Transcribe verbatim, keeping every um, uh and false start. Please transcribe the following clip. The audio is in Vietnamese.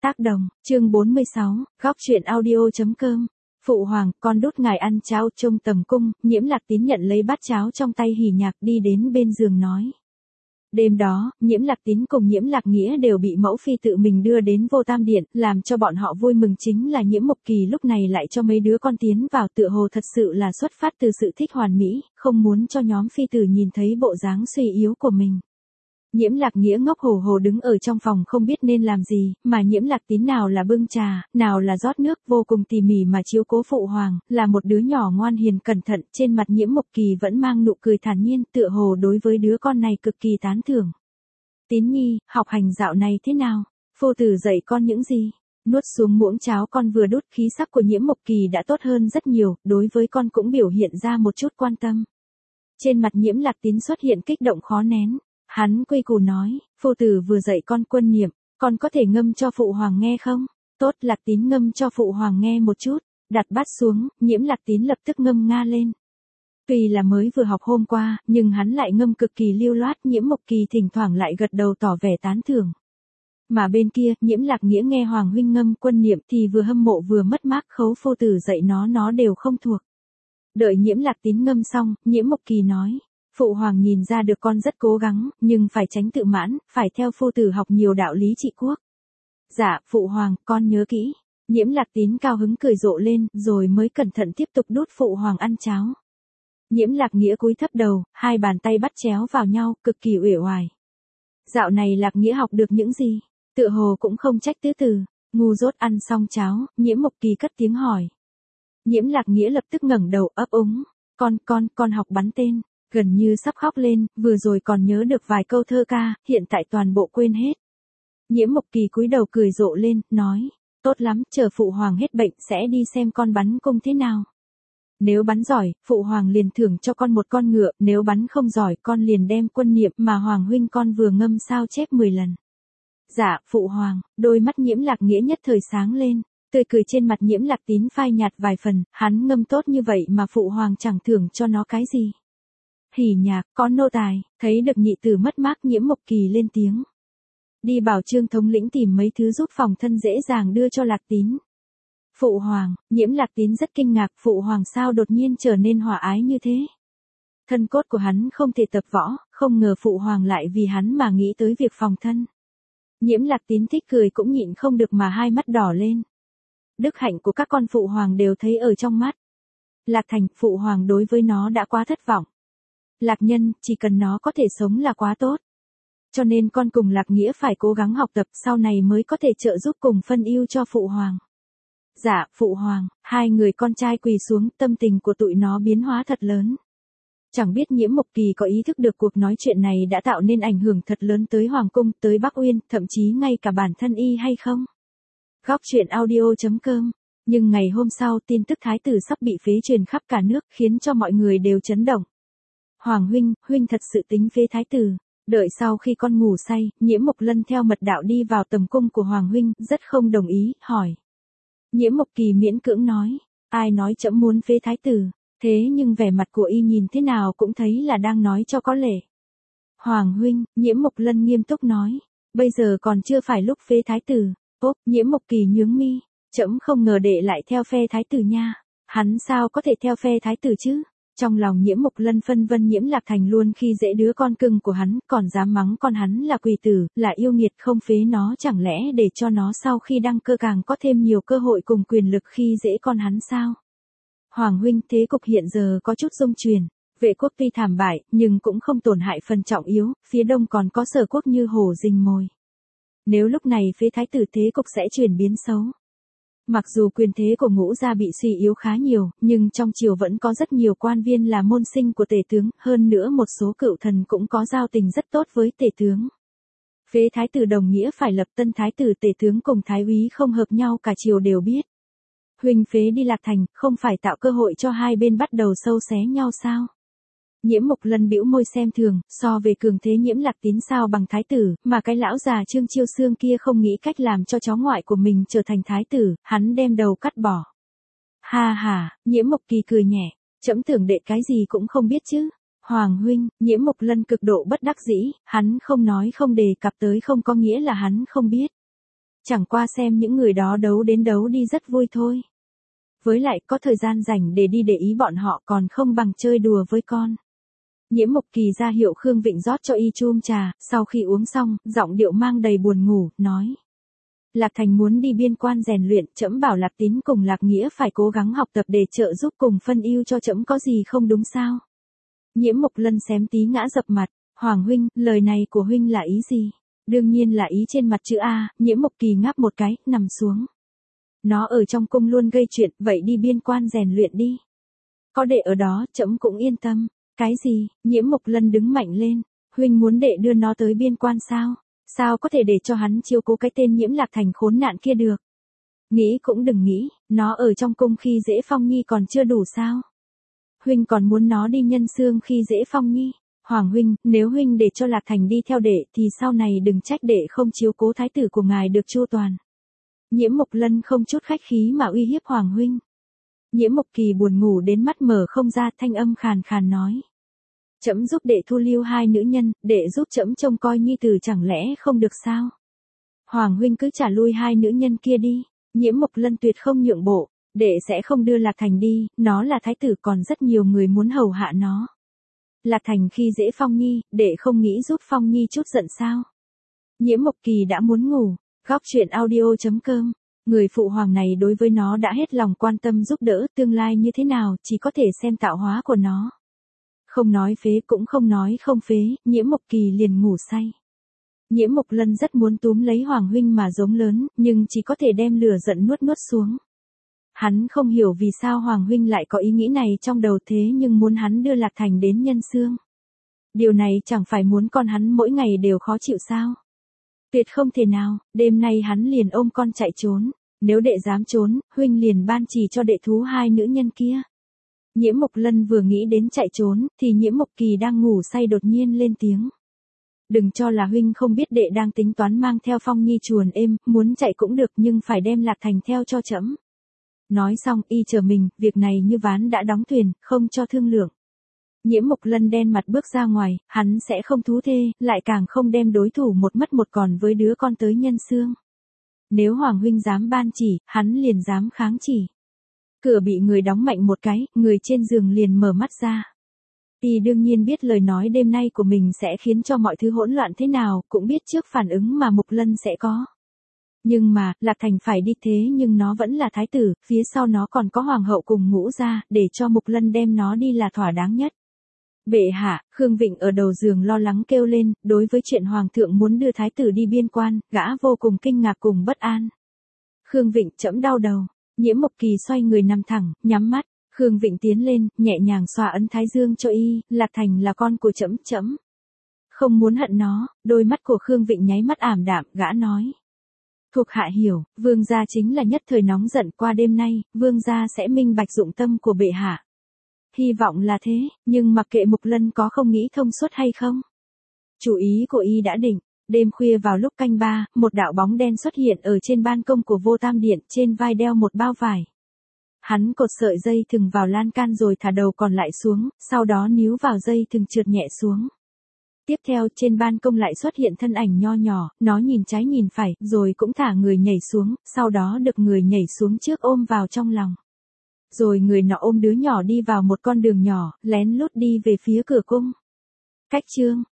Tác đồng, chương bốn mươi sáu, góc truyện audio.com. Phụ hoàng, con đút ngài ăn cháo trong tầm cung. Nhiễm Lạc Tín nhận lấy bát cháo trong tay hỉ nhạc đi đến bên giường nói. Đêm đó, Nhiễm Lạc Tín cùng Nhiễm Lạc Nghĩa đều bị mẫu phi tự mình đưa đến Vô Tam Điện, làm cho bọn họ vui mừng chính là Nhiễm Mộc Kỳ lúc này lại cho mấy đứa con tiến vào, tựa hồ thật sự là xuất phát từ sự thích hoàn mỹ, không muốn cho nhóm phi tử nhìn thấy bộ dáng suy yếu của mình. Nhiễm Lạc Nghĩa ngốc hồ hồ đứng ở trong phòng không biết nên làm gì, mà Nhiễm Lạc Tín nào là bưng trà, nào là rót nước, vô cùng tỉ mỉ mà chiếu cố phụ hoàng, là một đứa nhỏ ngoan hiền cẩn thận, trên mặt Nhiễm Mộc Kỳ vẫn mang nụ cười thản nhiên, tựa hồ đối với đứa con này cực kỳ tán thưởng. Tín nhi, học hành dạo này thế nào? Phu tử dạy con những gì? Nuốt xuống muỗng cháo con vừa đút, khí sắc của Nhiễm Mộc Kỳ đã tốt hơn rất nhiều, đối với con cũng biểu hiện ra một chút quan tâm. Trên mặt Nhiễm Lạc Tín xuất hiện kích động khó nén. Hắn quy củ nói, phu tử vừa dạy con quân niệm, con có thể ngâm cho phụ hoàng nghe không? Tốt, Lạc Tín ngâm cho phụ hoàng nghe một chút. Đặt bát xuống, Nhiễm Lạc Tín lập tức ngâm nga lên. Tuy là mới vừa học hôm qua, nhưng hắn lại ngâm cực kỳ lưu loát. Nhiễm Mộc Kỳ thỉnh thoảng lại gật đầu tỏ vẻ tán thưởng. Mà bên kia, Nhiễm Lạc Nghĩa nghe hoàng huynh ngâm quân niệm thì vừa hâm mộ vừa mất mát, khấu phu tử dạy nó nó đều không thuộc. Đợi Nhiễm Lạc Tín ngâm xong, Nhiễm Mộc Kỳ nói. Phụ hoàng nhìn ra được con rất cố gắng, nhưng phải tránh tự mãn, phải theo phu tử học nhiều đạo lý trị quốc. Dạ, phụ hoàng, con nhớ kỹ. Nhiễm Lạc Tín cao hứng cười rộ lên, rồi mới cẩn thận tiếp tục đút phụ hoàng ăn cháo. Nhiễm Lạc Nghĩa cúi thấp đầu, hai bàn tay bắt chéo vào nhau, cực kỳ uể oải. Dạo này Lạc Nghĩa học được những gì? Tựa hồ cũng không trách tứ từ. Ngu dốt ăn xong cháo, Nhiễm Mộc Kỳ cất tiếng hỏi. Nhiễm Lạc Nghĩa lập tức ngẩng đầu ấp úng. Con, con, con học bắn tên. Gần như sắp khóc lên, vừa rồi còn nhớ được vài câu thơ ca, hiện tại toàn bộ quên hết. Nhiễm Mộc Kỳ cúi đầu cười rộ lên, nói, tốt lắm, chờ phụ hoàng hết bệnh sẽ đi xem con bắn cung thế nào. Nếu bắn giỏi, phụ hoàng liền thưởng cho con một con ngựa, nếu bắn không giỏi con liền đem quân niệm mà hoàng huynh con vừa ngâm sao chép mười lần. Dạ, phụ hoàng, đôi mắt Nhiễm Lạc Nghĩa nhất thời sáng lên, tươi cười trên mặt Nhiễm Lạc Tín phai nhạt vài phần, hắn ngâm tốt như vậy mà phụ hoàng chẳng thưởng cho nó cái gì. Hỉ nhạc, có nô tài, thấy được nhị tử mất mát, Nhiễm Mộc Kỳ lên tiếng. Đi bảo Trương thống lĩnh tìm mấy thứ giúp phòng thân dễ dàng đưa cho Lạc Tín. Phụ hoàng, Nhiễm Lạc Tín rất kinh ngạc, phụ hoàng sao đột nhiên trở nên hòa ái như thế. Thân cốt của hắn không thể tập võ, không ngờ phụ hoàng lại vì hắn mà nghĩ tới việc phòng thân. Nhiễm Lạc Tín thích cười cũng nhịn không được mà hai mắt đỏ lên. Đức hạnh của các con phụ hoàng đều thấy ở trong mắt. Lạc Thành, phụ hoàng đối với nó đã quá thất vọng. Lạc Nhân, chỉ cần nó có thể sống là quá tốt. Cho nên con cùng Lạc Nghĩa phải cố gắng học tập, sau này mới có thể trợ giúp cùng phân ưu cho phụ hoàng. Dạ, phụ hoàng, hai người con trai quỳ xuống, tâm tình của tụi nó biến hóa thật lớn. Chẳng biết Nhiễm Mộc Kỳ có ý thức được cuộc nói chuyện này đã tạo nên ảnh hưởng thật lớn tới Hoàng Cung, tới Bắc Uyên, thậm chí ngay cả bản thân y hay không? Góc truyện audio.com. Nhưng ngày hôm sau tin tức thái tử sắp bị phế truyền khắp cả nước khiến cho mọi người đều chấn động. Hoàng huynh, huynh thật sự tính phế thái tử. Đợi sau khi con ngủ say, Nhiễm Mộc Lân theo mật đạo đi vào tầm cung của Hoàng huynh, rất không đồng ý, hỏi. Nhiễm Mộc Kỳ miễn cưỡng nói, ai nói trẫm muốn phế thái tử, thế nhưng vẻ mặt của y nhìn thế nào cũng thấy là đang nói cho có lệ. Hoàng huynh, Nhiễm Mộc Lân nghiêm túc nói, bây giờ còn chưa phải lúc phế thái tử. Ốp, Nhiễm Mộc Kỳ nhướng mi, trẫm không ngờ đệ lại theo phe thái tử nha, hắn sao có thể theo phe thái tử chứ? Trong lòng Nhiễm Mộc Lân phân vân Nhiễm Lạc Thành luôn khi dễ đứa con cưng của hắn, còn dám mắng con hắn là quỷ tử, là yêu nghiệt, không phế nó chẳng lẽ để cho nó sau khi đăng cơ càng có thêm nhiều cơ hội cùng quyền lực khi dễ con hắn sao? Hoàng huynh, thế cục hiện giờ có chút rung chuyển, Vệ quốc tuy thảm bại, nhưng cũng không tổn hại phần trọng yếu, phía đông còn có Sở quốc như hổ rình mồi. Nếu lúc này phế thái tử thế cục sẽ chuyển biến xấu. Mặc dù quyền thế của Ngũ gia bị suy yếu khá nhiều, nhưng trong triều vẫn có rất nhiều quan viên là môn sinh của tể tướng, hơn nữa một số cựu thần cũng có giao tình rất tốt với tể tướng. Phế thái tử đồng nghĩa phải lập tân thái tử, tể tướng cùng thái úy không hợp nhau cả triều đều biết. Huynh phế đi Lạc Thành, không phải tạo cơ hội cho hai bên bắt đầu sâu xé nhau sao? Nhiễm Mộc Lân bĩu môi xem thường, so về cường thế Nhiễm Lạc Tín sao bằng thái tử, mà cái lão già Trương Chiêu Xương kia không nghĩ cách làm cho cháu ngoại của mình trở thành thái tử, hắn đem đầu cắt bỏ. Ha ha, Nhiễm Mộc Kỳ cười nhẹ, trẫm tưởng đệ cái gì cũng không biết chứ. Hoàng huynh, Nhiễm Mộc Lân cực độ bất đắc dĩ, hắn không nói không đề cập tới không có nghĩa là hắn không biết. Chẳng qua xem những người đó đấu đến đấu đi rất vui thôi. Với lại có thời gian rảnh để đi để ý bọn họ còn không bằng chơi đùa với con. Nhiễm Mộc Kỳ ra hiệu Khương Vịnh rót cho y chum trà, sau khi uống xong, giọng điệu mang đầy buồn ngủ, nói. Lạc Thành muốn đi biên quan rèn luyện, trẫm bảo Lạc Tín cùng Lạc Nghĩa phải cố gắng học tập để trợ giúp cùng phân ưu cho trẫm, có gì không đúng sao? Nhiễm Mộc Lân xém tí ngã dập mặt, Hoàng huynh, lời này của huynh là ý gì? Đương nhiên là ý trên mặt chữ A. Nhiễm Mộc Kỳ ngáp một cái, nằm xuống. Nó ở trong cung luôn gây chuyện, vậy đi biên quan rèn luyện đi. Có đệ ở đó, trẫm cũng yên tâm. Cái gì? Nhiễm Mộc Lân đứng mạnh lên. Huynh muốn đệ đưa nó tới biên quan sao? Sao có thể để cho hắn chiếu cố cái tên Nhiễm Lạc Thành khốn nạn kia được? Nghĩ cũng đừng nghĩ, nó ở trong cung khi dễ Phong Nhi còn chưa đủ sao? Huynh còn muốn nó đi nhân xương khi dễ Phong Nhi? Hoàng huynh, nếu huynh để cho Lạc Thành đi theo đệ thì sau này đừng trách đệ không chiếu cố thái tử của ngài được chu toàn. Nhiễm Mộc Lân không chút khách khí mà uy hiếp Hoàng huynh. Nhiễm Mộc Kỳ buồn ngủ đến mắt mở không ra, thanh âm khàn khàn nói. Trẫm giúp đệ thu lưu hai nữ nhân, đệ giúp trẫm trông coi nhi tử chẳng lẽ không được sao? Hoàng huynh cứ trả lui hai nữ nhân kia đi. Nhiễm Mộc Lân tuyệt không nhượng bộ, đệ sẽ không đưa Lạc Thành đi, nó là thái tử còn rất nhiều người muốn hầu hạ nó. Lạc Thành khi dễ Phong Nhi, đệ không nghĩ giúp Phong Nhi chút giận sao? Nhiễm Mộc Kỳ đã muốn ngủ, góc truyện audio chấm com. Người phụ hoàng này đối với nó đã hết lòng quan tâm giúp đỡ, tương lai như thế nào chỉ có thể xem tạo hóa của nó. Không nói phế cũng không nói không phế, Nhiễm Mộc Kỳ liền ngủ say. Nhiễm Mộc Lân rất muốn túm lấy Hoàng huynh mà giống lớn, nhưng chỉ có thể đem lửa giận nuốt nuốt xuống. Hắn không hiểu vì sao Hoàng huynh lại có ý nghĩ này trong đầu thế nhưng muốn hắn đưa Lạc Thành đến nhân xương. Điều này chẳng phải muốn con hắn mỗi ngày đều khó chịu sao? Tuyệt không thể nào, đêm nay hắn liền ôm con chạy trốn, nếu đệ dám trốn, huynh liền ban chỉ cho đệ thú hai nữ nhân kia. Nhiễm Mộc Lân vừa nghĩ đến chạy trốn, thì Nhiễm Mộc Kỳ đang ngủ say đột nhiên lên tiếng. Đừng cho là huynh không biết đệ đang tính toán mang theo Phong Nhi chuồn êm, muốn chạy cũng được nhưng phải đem Lạc Thành theo cho trẫm. Nói xong y chờ mình, việc này như ván đã đóng thuyền, không cho thương lượng. Nhiễm Mộc Lân đen mặt bước ra ngoài, hắn sẽ không thú thê, lại càng không đem đối thủ một mất một còn với đứa con tới nhân xương. Nếu Hoàng huynh dám ban chỉ, hắn liền dám kháng chỉ. Cửa bị người đóng mạnh một cái, người trên giường liền mở mắt ra. Y đương nhiên biết lời nói đêm nay của mình sẽ khiến cho mọi thứ hỗn loạn thế nào, cũng biết trước phản ứng mà Mộc Lân sẽ có. Nhưng mà, Lạc Thành phải đi thế nhưng nó vẫn là thái tử, phía sau nó còn có hoàng hậu cùng ngũ gia, để cho Mộc Lân đem nó đi là thỏa đáng nhất. Bệ hạ, Khương Vịnh ở đầu giường lo lắng kêu lên, đối với chuyện hoàng thượng muốn đưa thái tử đi biên quan, gã vô cùng kinh ngạc cùng bất an. Khương Vịnh trẫm đau đầu. Nhiễm Mộc Kỳ xoay người nằm thẳng, nhắm mắt. Khương Vịnh tiến lên, nhẹ nhàng xoa ấn thái dương cho y, Lạc Thành là con của trẫm, trẫm không muốn hận nó. Đôi mắt của Khương Vịnh nháy mắt ảm đạm, gã nói. Thuộc hạ hiểu, vương gia chính là nhất thời nóng giận, qua đêm nay, vương gia sẽ minh bạch dụng tâm của bệ hạ. Hy vọng là thế, nhưng mặc kệ Mộc Lân có không nghĩ thông suốt hay không. Chủ ý của y đã định. Đêm khuya vào lúc canh ba, một đạo bóng đen xuất hiện ở trên ban công của Vô Tam Điện, trên vai đeo một bao vải. Hắn cột sợi dây thừng vào lan can rồi thả đầu còn lại xuống, sau đó níu vào dây thừng trượt nhẹ xuống. Tiếp theo trên ban công lại xuất hiện thân ảnh nho nhỏ, nó nhìn trái nhìn phải, rồi cũng thả người nhảy xuống, sau đó được người nhảy xuống trước ôm vào trong lòng. Rồi người nọ ôm đứa nhỏ đi vào một con đường nhỏ, lén lút đi về phía cửa cung. Cách chương